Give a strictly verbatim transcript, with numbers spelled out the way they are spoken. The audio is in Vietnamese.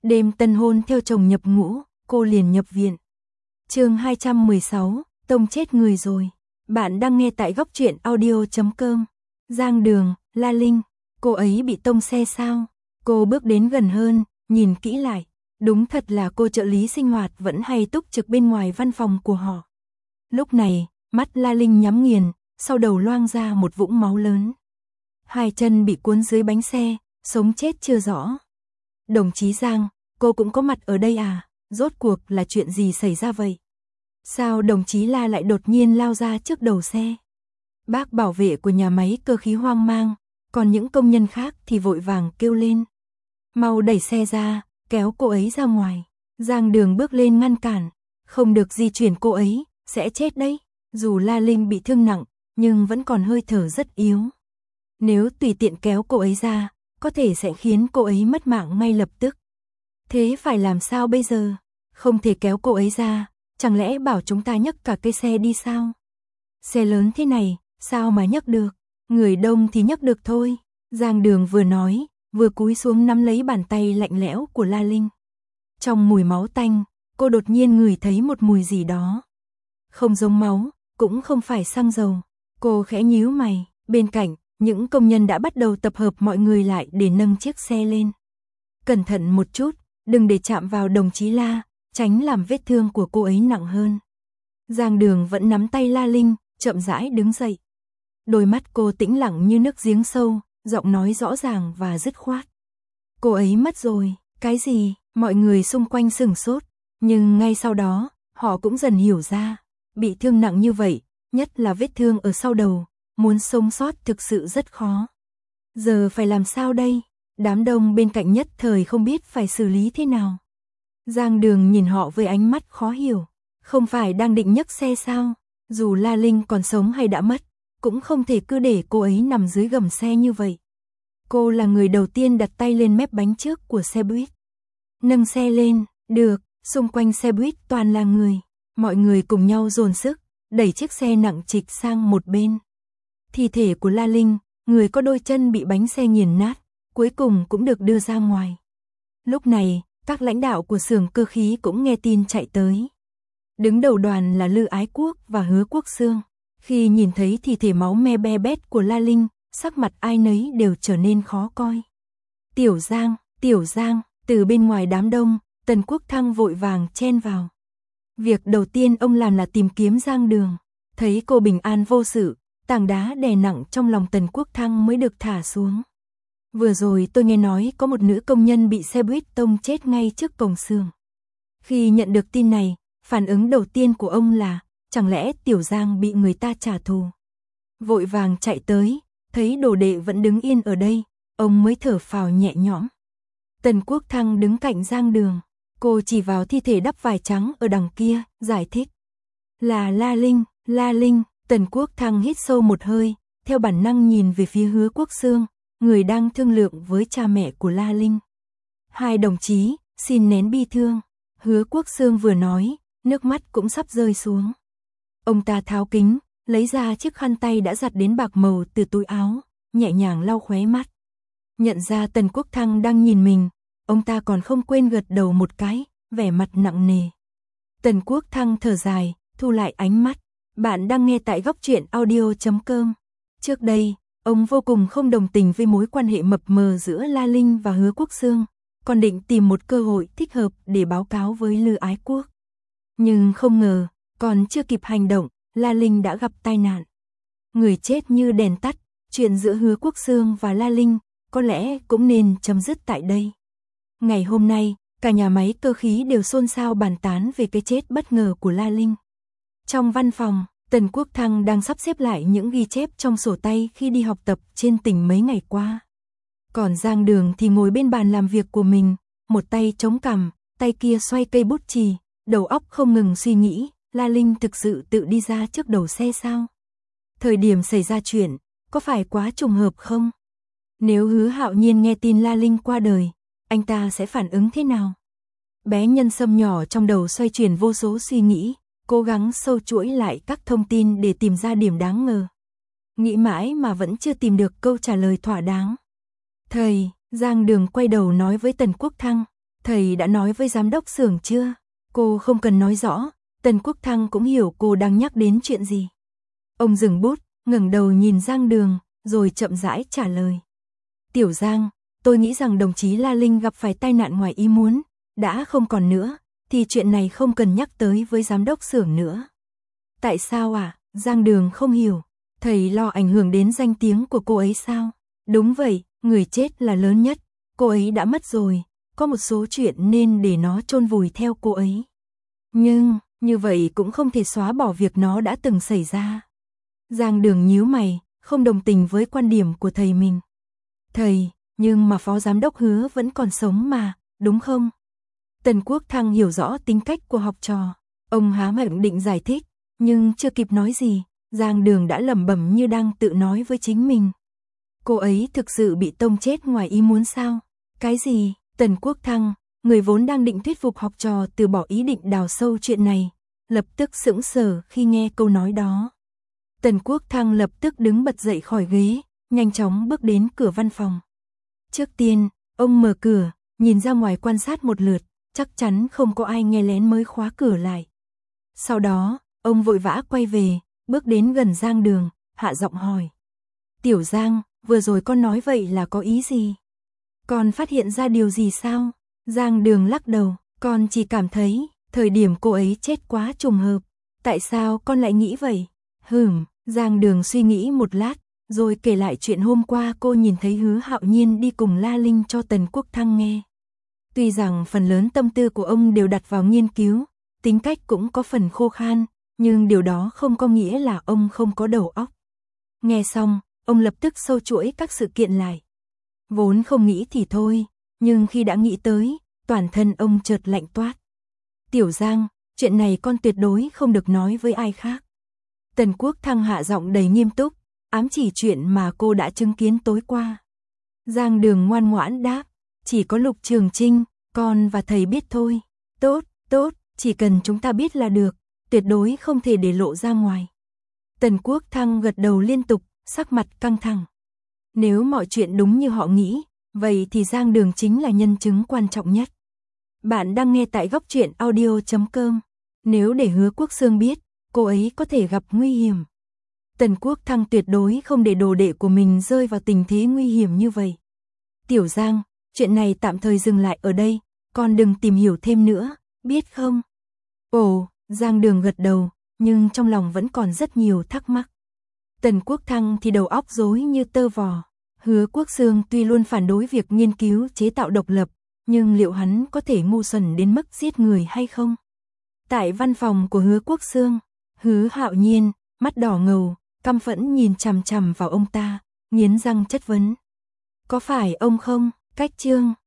Đêm tân hôn theo chồng nhập ngũ, cô liền nhập viện. Chương hai trăm mười sáu, tông chết người rồi. Bạn đang nghe tại góc truyện audio chấm com. Giang Đường, La Linh, cô ấy bị tông xe sao? Cô bước đến gần hơn, nhìn kỹ lại. Đúng thật là cô trợ lý sinh hoạt vẫn hay túc trực bên ngoài văn phòng của họ. Lúc này, mắt La Linh nhắm nghiền, sau đầu loang ra một vũng máu lớn. Hai chân bị cuốn dưới bánh xe, sống chết chưa rõ. Đồng chí Giang, cô cũng có mặt ở đây à? Rốt cuộc là chuyện gì xảy ra vậy? Sao đồng chí La lại đột nhiên lao ra trước đầu xe? Bác bảo vệ của nhà máy cơ khí hoang mang, còn những công nhân khác thì vội vàng kêu lên. Mau đẩy xe ra, kéo cô ấy ra ngoài. Giang Đường bước lên ngăn cản, không được di chuyển cô ấy, sẽ chết đấy. Dù La Linh bị thương nặng, nhưng vẫn còn hơi thở rất yếu. Nếu tùy tiện kéo cô ấy ra, có thể sẽ khiến cô ấy mất mạng ngay lập tức. Thế phải làm sao bây giờ? Không thể kéo cô ấy ra, chẳng lẽ bảo chúng ta nhấc cả cái xe đi sao? Xe lớn thế này, sao mà nhấc được? Người đông thì nhấc được thôi. Giang Đường vừa nói, vừa cúi xuống nắm lấy bàn tay lạnh lẽo của La Linh. Trong mùi máu tanh, cô đột nhiên ngửi thấy một mùi gì đó. Không giống máu, cũng không phải xăng dầu. Cô khẽ nhíu mày, bên cạnh, những công nhân đã bắt đầu tập hợp mọi người lại để nâng chiếc xe lên. Cẩn thận một chút, đừng để chạm vào đồng chí La, tránh làm vết thương của cô ấy nặng hơn. Giang Đường vẫn nắm tay La Linh, chậm rãi đứng dậy. Đôi mắt cô tĩnh lặng như nước giếng sâu, giọng nói rõ ràng và dứt khoát. Cô ấy mất rồi, cái gì? Mọi người xung quanh sửng sốt, nhưng ngay sau đó, họ cũng dần hiểu ra. Bị thương nặng như vậy, nhất là vết thương ở sau đầu, muốn sống sót thực sự rất khó. Giờ phải làm sao đây? Đám đông bên cạnh nhất thời không biết phải xử lý thế nào. Giang Đường nhìn họ với ánh mắt khó hiểu. Không phải đang định nhấc xe sao? Dù La Linh còn sống hay đã mất, cũng không thể cứ để cô ấy nằm dưới gầm xe như vậy. Cô là người đầu tiên đặt tay lên mép bánh trước của xe buýt. Nâng xe lên, được, xung quanh xe buýt toàn là người. Mọi người cùng nhau dồn sức, đẩy chiếc xe nặng trịch sang một bên. Thi thể của La Linh, người có đôi chân bị bánh xe nghiền nát, cuối cùng cũng được đưa ra ngoài. Lúc này, các lãnh đạo của xưởng cơ khí cũng nghe tin chạy tới. Đứng đầu đoàn là Lư Ái Quốc và Hứa Quốc Xương. Khi nhìn thấy thi thể máu me be bét của La Linh, sắc mặt ai nấy đều trở nên khó coi. Tiểu Giang, Tiểu Giang, từ bên ngoài đám đông, Tần Quốc Thăng vội vàng chen vào. Việc đầu tiên ông làm là tìm kiếm Giang Đường. Thấy cô bình an vô sự, tảng đá đè nặng trong lòng Tần Quốc Thăng mới được thả xuống. Vừa rồi tôi nghe nói có một nữ công nhân bị xe buýt tông chết ngay trước cổng xưởng. Khi nhận được tin này, phản ứng đầu tiên của ông là, chẳng lẽ Tiểu Giang bị người ta trả thù. Vội vàng chạy tới, thấy đồ đệ vẫn đứng yên ở đây, ông mới thở phào nhẹ nhõm. Tần Quốc Thăng đứng cạnh Giang Đường, cô chỉ vào thi thể đắp vải trắng ở đằng kia, giải thích. Là La Linh, La Linh. Tần Quốc Thăng hít sâu một hơi, theo bản năng nhìn về phía Hứa Quốc Xương, người đang thương lượng với cha mẹ của La Linh. Hai đồng chí, xin nén bi thương. Hứa Quốc Xương vừa nói, nước mắt cũng sắp rơi xuống. Ông ta tháo kính, lấy ra chiếc khăn tay đã giặt đến bạc màu từ túi áo, nhẹ nhàng lau khóe mắt. Nhận ra Tần Quốc Thăng đang nhìn mình, ông ta còn không quên gật đầu một cái, vẻ mặt nặng nề. Tần Quốc Thăng thở dài, thu lại ánh mắt. Bạn đang nghe tại góc truyện audio chấm com. Trước đây, ông vô cùng không đồng tình với mối quan hệ mập mờ giữa La Linh và Hứa Quốc Xương, còn định tìm một cơ hội thích hợp để báo cáo với Lư Ái Quốc. Nhưng không ngờ, còn chưa kịp hành động, La Linh đã gặp tai nạn. Người chết như đèn tắt, chuyện giữa Hứa Quốc Xương và La Linh có lẽ cũng nên chấm dứt tại đây. Ngày hôm nay, cả nhà máy cơ khí đều xôn xao bàn tán về cái chết bất ngờ của La Linh. Trong văn phòng, Tần Quốc Thăng đang sắp xếp lại những ghi chép trong sổ tay khi đi học tập trên tỉnh mấy ngày qua. Còn Giang Đường thì ngồi bên bàn làm việc của mình, một tay chống cằm, tay kia xoay cây bút chì, đầu óc không ngừng suy nghĩ, La Linh thực sự tự đi ra trước đầu xe sao? Thời điểm xảy ra chuyện, có phải quá trùng hợp không? Nếu Hứa Hạo Nhiên nghe tin La Linh qua đời, anh ta sẽ phản ứng thế nào? Bé Nhân Sâm nhỏ trong đầu xoay chuyển vô số suy nghĩ, cố gắng sâu chuỗi lại các thông tin để tìm ra điểm đáng ngờ. Nghĩ mãi mà vẫn chưa tìm được câu trả lời thỏa đáng. Thầy, Giang Đường quay đầu nói với Tần Quốc Thăng, Thầy đã nói với giám đốc xưởng chưa? Cô không cần nói rõ, Tần Quốc Thăng cũng hiểu cô đang nhắc đến chuyện gì. Ông dừng bút, ngẩng đầu nhìn Giang Đường, rồi chậm rãi trả lời. Tiểu Giang, tôi nghĩ rằng đồng chí La Linh gặp phải tai nạn ngoài ý muốn, đã không còn nữa, thì chuyện này không cần nhắc tới với giám đốc xưởng nữa. Tại sao à? Giang Đường không hiểu. Thầy lo ảnh hưởng đến danh tiếng của cô ấy sao? Đúng vậy, người chết là lớn nhất, cô ấy đã mất rồi, có một số chuyện nên để nó chôn vùi theo cô ấy. Nhưng, như vậy cũng không thể xóa bỏ việc nó đã từng xảy ra. Giang Đường nhíu mày, không đồng tình với quan điểm của thầy mình. Thầy, nhưng mà phó giám đốc Hứa vẫn còn sống mà, đúng không? Tần Quốc Thăng hiểu rõ tính cách của học trò. Ông há miệng định giải thích, nhưng chưa kịp nói gì, Giang Đường đã lẩm bẩm như đang tự nói với chính mình. Cô ấy thực sự bị tông chết ngoài ý muốn sao? Cái gì? Tần Quốc Thăng, người vốn đang định thuyết phục học trò từ bỏ ý định đào sâu chuyện này, lập tức sững sờ khi nghe câu nói đó. Tần Quốc Thăng lập tức đứng bật dậy khỏi ghế, nhanh chóng bước đến cửa văn phòng. Trước tiên, ông mở cửa, nhìn ra ngoài quan sát một lượt, chắc chắn không có ai nghe lén mới khóa cửa lại. Sau đó, ông vội vã quay về, bước đến gần Giang Đường, hạ giọng hỏi. Tiểu Giang, vừa rồi con nói vậy là có ý gì? Con phát hiện ra điều gì sao? Giang Đường lắc đầu, con chỉ cảm thấy, thời điểm cô ấy chết quá trùng hợp. Tại sao con lại nghĩ vậy? Hừm, Giang Đường suy nghĩ một lát, rồi kể lại chuyện hôm qua cô nhìn thấy Hứa Hạo Nhiên đi cùng La Linh cho Tần Quốc Thăng nghe. Tuy rằng phần lớn tâm tư của ông đều đặt vào nghiên cứu, tính cách cũng có phần khô khan, nhưng điều đó không có nghĩa là ông không có đầu óc. Nghe xong, ông lập tức sâu chuỗi các sự kiện lại. Vốn không nghĩ thì thôi, nhưng khi đã nghĩ tới, toàn thân ông chợt lạnh toát. Tiểu Giang, chuyện này con tuyệt đối không được nói với ai khác. Tần Quốc Thăng hạ giọng đầy nghiêm túc, ám chỉ chuyện mà cô đã chứng kiến tối qua. Giang Đường ngoan ngoãn đáp, chỉ có Lục Trường Trinh, con và thầy biết thôi. Tốt, tốt, chỉ cần chúng ta biết là được, tuyệt đối không thể để lộ ra ngoài. Tần Quốc Thăng gật đầu liên tục, sắc mặt căng thẳng. Nếu mọi chuyện đúng như họ nghĩ, vậy thì Giang Đường chính là nhân chứng quan trọng nhất. Bạn đang nghe tại góc truyện audio chấm com. Nếu để Hứa Quốc Xương biết, cô ấy có thể gặp nguy hiểm. Tần Quốc Thăng tuyệt đối không để đồ đệ của mình rơi vào tình thế nguy hiểm như vậy. Tiểu Giang, chuyện này tạm thời dừng lại ở đây, con đừng tìm hiểu thêm nữa, biết không? Ồ, Giang Đường gật đầu, nhưng trong lòng vẫn còn rất nhiều thắc mắc. Tần Quốc Thăng thì đầu óc rối như tơ vò. Hứa Quốc Xương tuy luôn phản đối việc nghiên cứu chế tạo độc lập, nhưng liệu hắn có thể ngu xuẩn đến mức giết người hay không? Tại văn phòng của Hứa Quốc Xương, Hứa Hạo Nhiên, mắt đỏ ngầu, căm phẫn nhìn chằm chằm vào ông ta, nghiến răng chất vấn. Có phải ông không? Cách chương